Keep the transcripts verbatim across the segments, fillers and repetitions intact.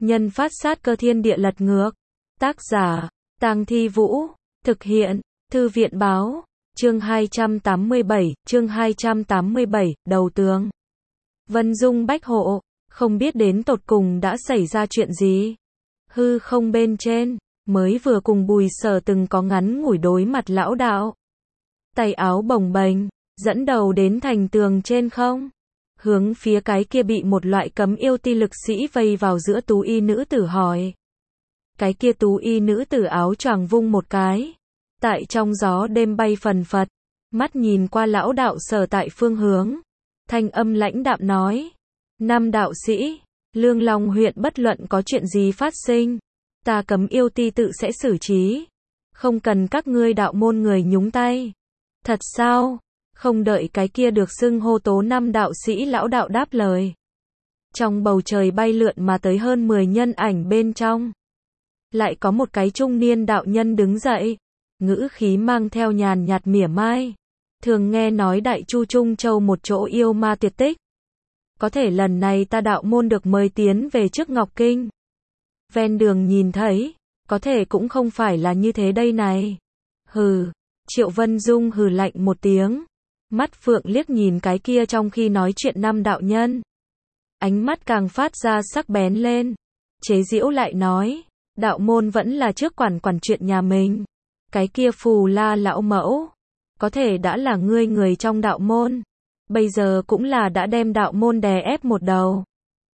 nhân phát sát cơ thiên địa lật ngược. Tác giả, Tang Thi Vũ. Thực hiện, Thư viện báo. Chương hai trăm tám mươi bảy, chương hai trăm tám mươi bảy, đầu tường. Vân Dung bách hộ, không biết đến tột cùng đã xảy ra chuyện gì. Hư không bên trên, mới vừa cùng Bùi Sở từng có ngắn ngủi đối mặt lão đạo. Tay áo bồng bềnh, dẫn đầu đến thành tường trên không. Hướng phía cái kia bị một loại cấm yêu ti lực sĩ vây vào giữa tú y nữ tử hỏi. Cái kia tú y nữ tử áo choàng vung một cái. Tại trong gió đêm bay phần phật, mắt nhìn qua lão đạo Sở tại phương hướng. Thanh âm lãnh đạm nói. Năm đạo sĩ, Lương Long huyện bất luận có chuyện gì phát sinh. Ta cấm yêu ti tự sẽ xử trí. Không cần các ngươi đạo môn người nhúng tay. Thật sao? Không đợi cái kia được xưng hô tố năm đạo sĩ lão đạo đáp lời. Trong bầu trời bay lượn mà tới hơn mười nhân ảnh bên trong. Lại có một cái trung niên đạo nhân đứng dậy. Ngữ khí mang theo nhàn nhạt mỉa mai. Thường nghe nói Đại Chu Trung Châu một chỗ yêu ma tuyệt tích. Có thể lần này ta đạo môn được mời tiến về trước Ngọc Kinh. Ven đường nhìn thấy, có thể cũng không phải là như thế đây này. Hừ, Triệu Vân Dung hừ lạnh một tiếng. Mắt phượng liếc nhìn cái kia trong khi nói chuyện năm đạo nhân. Ánh mắt càng phát ra sắc bén lên. Chế giễu lại nói, đạo môn vẫn là trước quản quản chuyện nhà mình. Cái kia Phù La lão mẫu, có thể đã là ngươi người trong đạo môn. Bây giờ cũng là đã đem đạo môn đè ép một đầu.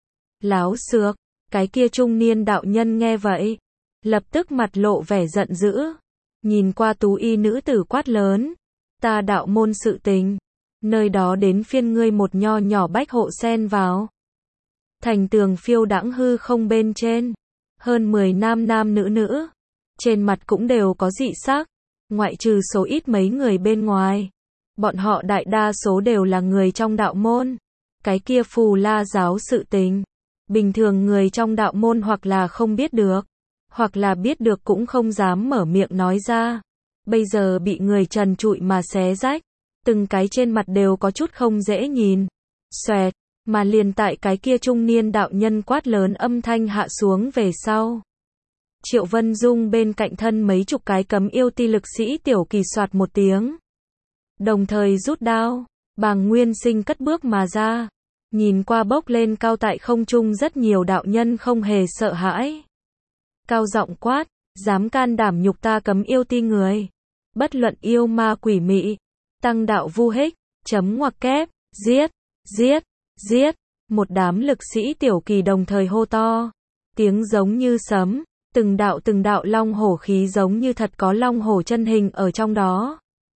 Láo xược, cái kia trung niên đạo nhân nghe vậy. Lập tức mặt lộ vẻ giận dữ. Nhìn qua tú y nữ tử quát lớn. Ta đạo môn sự tình. Nơi đó đến phiên ngươi một nho nhỏ bách hộ xen vào. Thành tường phiêu đãng hư không bên trên. Hơn mười nam nam nữ nữ. Trên mặt cũng đều có dị sắc. Ngoại trừ số ít mấy người bên ngoài. Bọn họ đại đa số đều là người trong đạo môn. Cái kia Phù La giáo sự tình. Bình thường người trong đạo môn hoặc là không biết được. Hoặc là biết được cũng không dám mở miệng nói ra. Bây giờ bị người trần trụi mà xé rách. Từng cái trên mặt đều có chút không dễ nhìn. Xoẹt, mà liền tại cái kia trung niên đạo nhân quát lớn âm thanh hạ xuống về sau. Triệu Vân Dung bên cạnh thân mấy chục cái cấm yêu ti lực sĩ tiểu kỳ soạt một tiếng. Đồng thời rút đao, Bàng Nguyên Sinh cất bước mà ra. Nhìn qua bốc lên cao tại không trung rất nhiều đạo nhân không hề sợ hãi. Cao giọng quát, dám can đảm nhục ta cấm yêu ti người. Bất luận yêu ma quỷ mị, tăng đạo vu hích, chấm ngoặc kép, giết, giết, giết. Một đám lực sĩ tiểu kỳ đồng thời hô to. Tiếng giống như sấm, từng đạo từng đạo long hổ khí giống như thật có long hổ chân hình ở trong đó.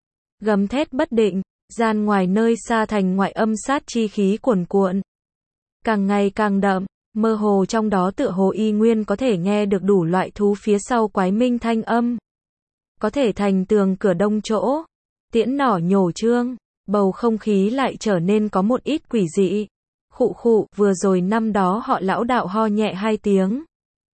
Gầm thét bất định, gian ngoài nơi xa thành ngoại âm sát chi khí cuồn cuộn. Càng ngày càng đậm, mơ hồ trong đó tựa hồ y nguyên có thể nghe được đủ loại thú phía sau quái minh thanh âm. Có thể thành tường cửa đông chỗ, tiễn nỏ nhổ trương, bầu không khí lại trở nên có một ít quỷ dị. Khụ khụ, vừa rồi năm đó họ lão đạo ho nhẹ hai tiếng.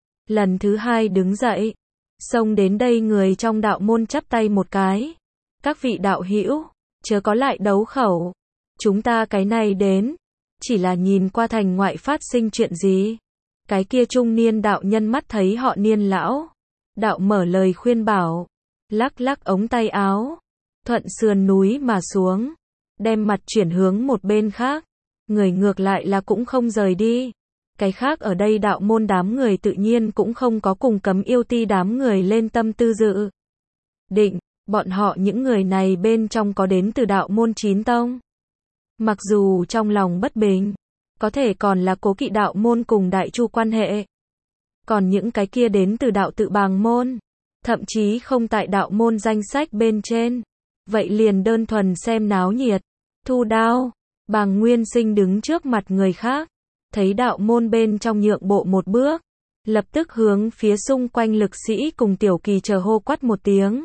Lần thứ hai đứng dậy, xông đến đây người trong đạo môn chắp tay một cái. Các vị đạo hữu, chớ có lại đấu khẩu. Chúng ta cái này đến, chỉ là nhìn qua thành ngoại phát sinh chuyện gì. Cái kia trung niên đạo nhân mắt thấy họ niên lão. Đạo mở lời khuyên bảo, lắc lắc ống tay áo, thuận sườn núi mà xuống, đem mặt chuyển hướng một bên khác. Người ngược lại là cũng không rời đi. Cái khác ở đây đạo môn đám người tự nhiên cũng không có cùng cấm yêu ti đám người lên tâm tư dự định. Bọn họ những người này bên trong có đến từ đạo môn chín tông. Mặc dù trong lòng bất bình, có thể còn là cố kỵ đạo môn cùng Đại Chu quan hệ. Còn những cái kia đến từ đạo tự Bàng môn, thậm chí không tại đạo môn danh sách bên trên. Vậy liền đơn thuần xem náo nhiệt. Thu đao, Bàng Nguyên Sinh đứng trước mặt người khác. Thấy đạo môn bên trong nhượng bộ một bước. Lập tức hướng phía xung quanh lực sĩ cùng tiểu kỳ chờ hô quát một tiếng.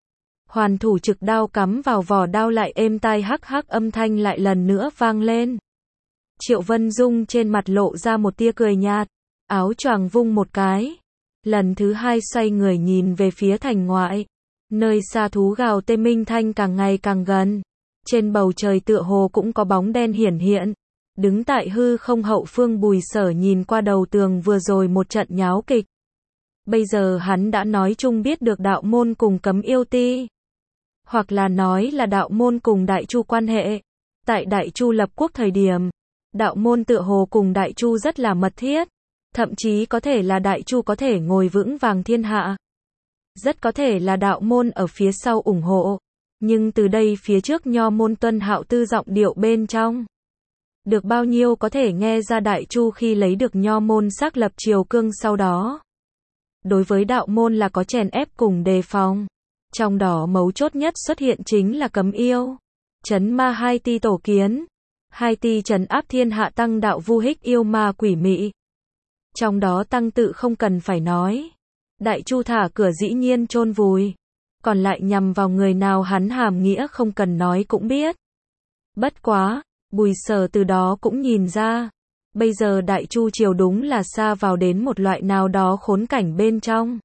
Hoàn thủ trực đao cắm vào vỏ đao lại êm tai hắc hắc âm thanh lại lần nữa vang lên. Triệu Vân Dung trên mặt lộ ra một tia cười nhạt. Áo choàng vung một cái. Lần thứ hai xoay người nhìn về phía thành ngoại. Nơi xa thú gào tê minh thanh càng ngày càng gần. Trên bầu trời tựa hồ cũng có bóng đen hiển hiện. Đứng tại hư không hậu phương Bùi Sở nhìn qua đầu tường vừa rồi một trận nháo kịch. Bây giờ hắn đã nói chung biết được đạo môn cùng Cấm Yêu Ti. Hoặc là nói là đạo môn cùng Đại Chu quan hệ. Tại Đại Chu lập quốc thời điểm, đạo môn tựa hồ cùng Đại Chu rất là mật thiết. Thậm chí có thể là Đại Chu có thể ngồi vững vàng thiên hạ. Rất có thể là đạo môn ở phía sau ủng hộ. Nhưng từ đây phía trước nho môn tuân hạo tư giọng điệu bên trong. Được bao nhiêu có thể nghe ra Đại Chu khi lấy được nho môn xác lập triều cương sau đó. Đối với đạo môn là có chèn ép cùng đề phòng. Trong đó mấu chốt nhất xuất hiện chính là Cấm Yêu. Trấn ma hai ti tổ kiến. Hai ti trấn áp thiên hạ tăng đạo vu hích yêu ma quỷ mị. Trong đó tăng tự không cần phải nói. Đại Chu thả cửa dĩ nhiên chôn vùi. Còn lại nhằm vào người nào hắn hàm nghĩa không cần nói cũng biết. Bất quá, Bùi Sở từ đó cũng nhìn ra. Bây giờ Đại Chu triều đúng là xa vào đến một loại nào đó khốn cảnh bên trong.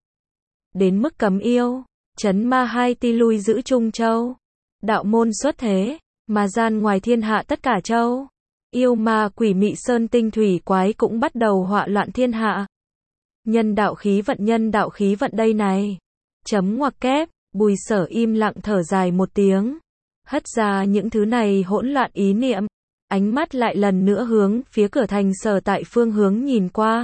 Đến mức Cấm Yêu, trấn ma hai ti lui giữ Trung Châu. Đạo môn xuất thế, mà gian ngoài thiên hạ tất cả châu. Yêu ma quỷ mị sơn tinh thủy quái cũng bắt đầu họa loạn thiên hạ. Nhân đạo khí vận nhân đạo khí vận đây này. Chấm ngoặc kép, Bùi Sở im lặng thở dài một tiếng. Hất ra những thứ này hỗn loạn ý niệm. Ánh mắt lại lần nữa hướng phía cửa thành Sở tại phương hướng nhìn qua.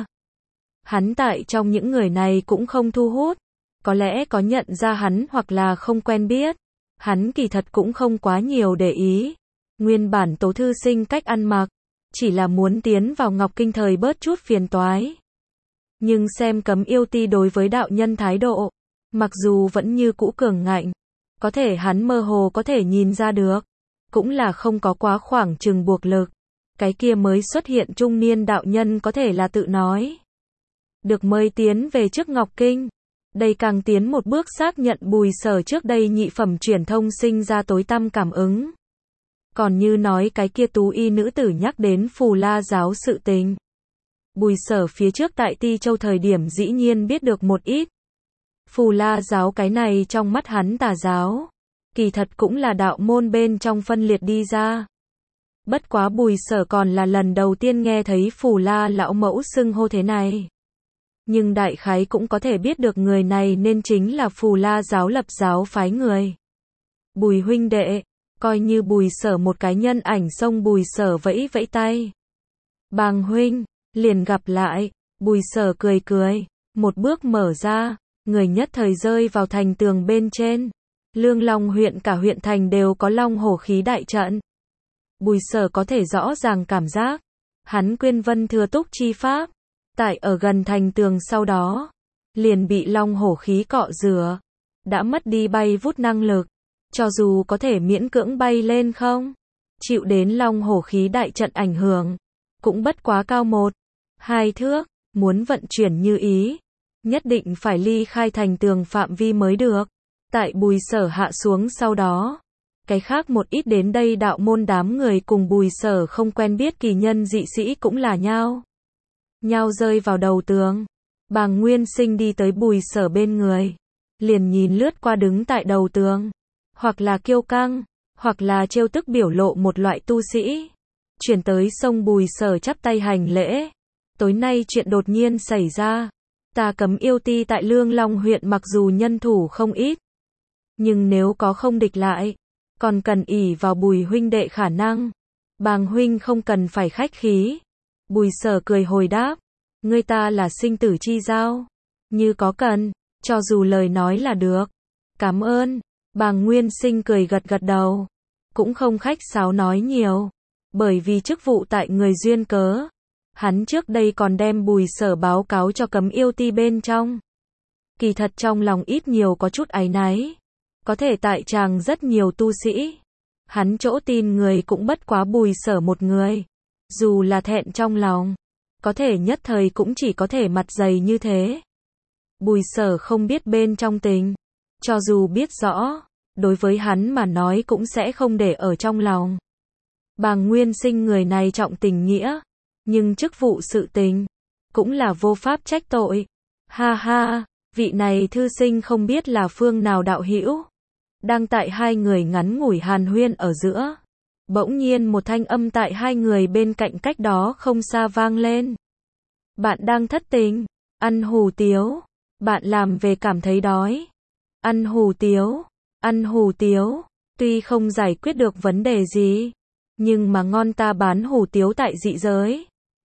Hắn tại trong những người này cũng không thu hút. Có lẽ có nhận ra hắn hoặc là không quen biết. Hắn kỳ thật cũng không quá nhiều để ý. Nguyên bản Tố thư sinh cách ăn mặc. Chỉ là muốn tiến vào Ngọc Kinh thời bớt chút phiền toái. Nhưng xem Cấm Yêu Ti đối với đạo nhân thái độ. Mặc dù vẫn như cũ cường ngạnh. Có thể hắn mơ hồ có thể nhìn ra được. Cũng là không có quá khoảng chừng buộc lực. Cái kia mới xuất hiện trung niên đạo nhân có thể là tự nói. Được mời tiến về trước Ngọc Kinh. Đây càng tiến một bước xác nhận Bùi Sở trước đây nhị phẩm truyền thông sinh ra tối tăm cảm ứng. Còn như nói cái kia tú y nữ tử nhắc đến Phù La giáo sự tình. Bùi Sở phía trước tại Ti Châu thời điểm dĩ nhiên biết được một ít. Phù La giáo cái này trong mắt hắn tà giáo. Kỳ thật cũng là đạo môn bên trong phân liệt đi ra. Bất quá Bùi Sở còn là lần đầu tiên nghe thấy Phù La lão mẫu xưng hô thế này. Nhưng đại khái cũng có thể biết được người này nên chính là Phù La giáo lập giáo phái người. Bùi huynh đệ, coi như Bùi Sở một cái nhân ảnh xông Bùi Sở vẫy vẫy tay. Bàng huynh, liền gặp lại, Bùi Sở cười cười, một bước mở ra, người nhất thời rơi vào thành tường bên trên. Lương Long huyện cả huyện thành đều có long hổ khí đại trận. Bùi Sở có thể rõ ràng cảm giác, hắn quyên vân thừa túc chi pháp, tại ở gần thành tường sau đó, liền bị long hổ khí cọ rửa, đã mất đi bay vút năng lực, cho dù có thể miễn cưỡng bay lên không, chịu đến long hổ khí đại trận ảnh hưởng, cũng bất quá cao một, hai thước, muốn vận chuyển như ý, nhất định phải ly khai thành tường phạm vi mới được. Tại Bùi Sở hạ xuống sau đó, cái khác một ít đến đây đạo môn đám người cùng Bùi Sở không quen biết kỳ nhân dị sĩ cũng là nhau. Nhau rơi vào đầu tường. Bàng Nguyên Sinh đi tới Bùi Sở bên người. Liền nhìn lướt qua đứng tại đầu tường. Hoặc là kiêu căng, hoặc là trêu tức biểu lộ một loại tu sĩ. Chuyển tới sông Bùi Sở chắp tay hành lễ. Tối nay chuyện đột nhiên xảy ra. Ta Cấm Yêu Ti tại Lương Long huyện mặc dù nhân thủ không ít. Nhưng nếu có không địch lại, còn cần ỷ vào Bùi huynh đệ khả năng. Bàng huynh không cần phải khách khí. Bùi Sở cười hồi đáp, ngươi ta là sinh tử chi giao. Như có cần, cho dù lời nói là được. Cảm ơn. Bàng Nguyên Sinh cười gật gật đầu. Cũng không khách sáo nói nhiều. Bởi vì chức vụ tại người duyên cớ. Hắn trước đây còn đem Bùi Sở báo cáo cho Cấm Yêu Ti bên trong. Kỳ thật trong lòng ít nhiều có chút áy náy. Có thể tại tràng rất nhiều tu sĩ. Hắn chỗ tin người cũng bất quá Bùi Sở một người. Dù là thẹn trong lòng. Có thể nhất thời cũng chỉ có thể mặt dày như thế. Bùi Sở không biết bên trong tình. Cho dù biết rõ, đối với hắn mà nói cũng sẽ không để ở trong lòng. Bàng Nguyên Sinh người này trọng tình nghĩa. Nhưng chức vụ sự tình. Cũng là vô pháp trách tội. Ha ha, vị này thư sinh không biết là phương nào đạo hữu. Đang tại hai người ngắn ngủi hàn huyên ở giữa. Bỗng nhiên một thanh âm tại hai người bên cạnh cách đó không xa vang lên. Bạn đang thất tình, ăn hủ tiếu, bạn làm về cảm thấy đói. Ăn hủ tiếu, ăn hủ tiếu, tuy không giải quyết được vấn đề gì, nhưng mà ngon ta bán hủ tiếu tại dị giới.